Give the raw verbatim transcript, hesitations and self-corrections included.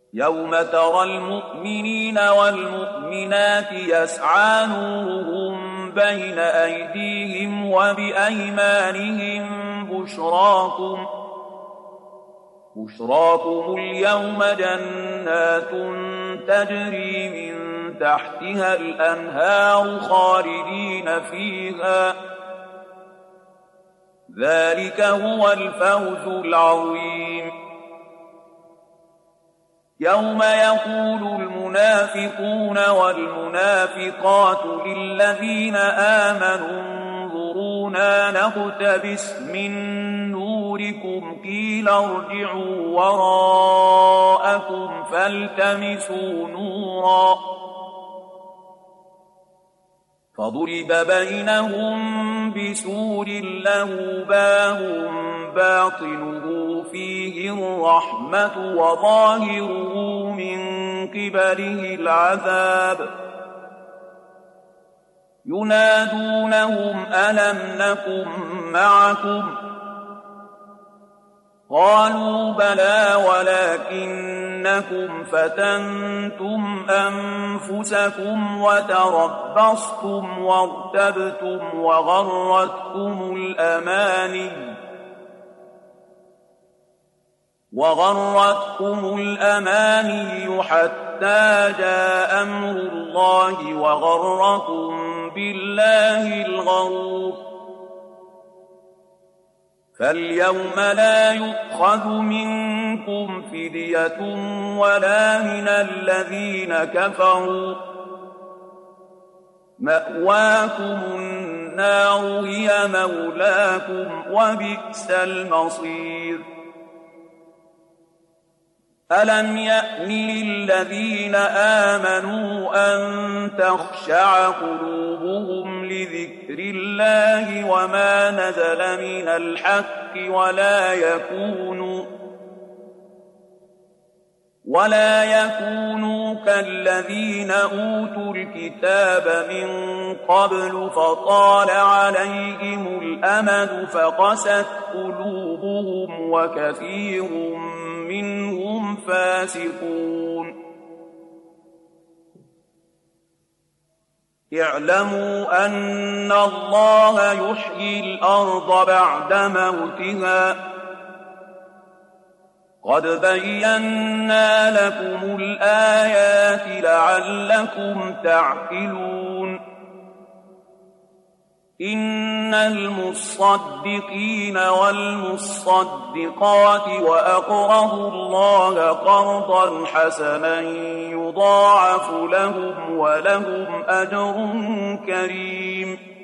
يوم ترى المؤمنين والمؤمنات يسعى نورهم بين أيديهم وبأيمانهم بشراكم بشراكم اليوم جنات تجري من تحتها الأنهار خالدين فيها ذلك هو الفوز العظيم. يوم يقول المنافقون والمنافقات للذين آمنوا انظرونا نقتبس من نوركم قيل ارجعوا وراءكم فالتمسوا نورا فضرب بينهم بسور له باب باطنه فيه الرحمة وظاهره من قبله العذاب ينادونهم ألم نكن معكم قالوا بلى ولكنكم فتنتم أنفسكم وتربصتم وارتبتم وغرتكم الأماني وغرتكم الأماني حتى جاء أمر الله وغركم بالله الغرور فاليوم لا يؤخذ منكم فدية ولا من الذين كفروا مأواكم النار هي مولاكم وبئس المصير. ألم يأن للذين آمنوا أن تخشع قلوبهم لذكر الله وما نزل من الحق ولا يكونوا ولا يكونوا كالذين أوتوا الكتاب من قبل فطال عليهم الأمد فقست قلوبهم وكثير منهم فاسقون. اعلموا أن الله يحيي الأرض بعد موتها قد بينا لكم الآيات لعلكم تعقلون. إن المصدقين والمصدقات وأقرضوا الله قرضا حسنا يضاعف لهم ولهم أجر كريم.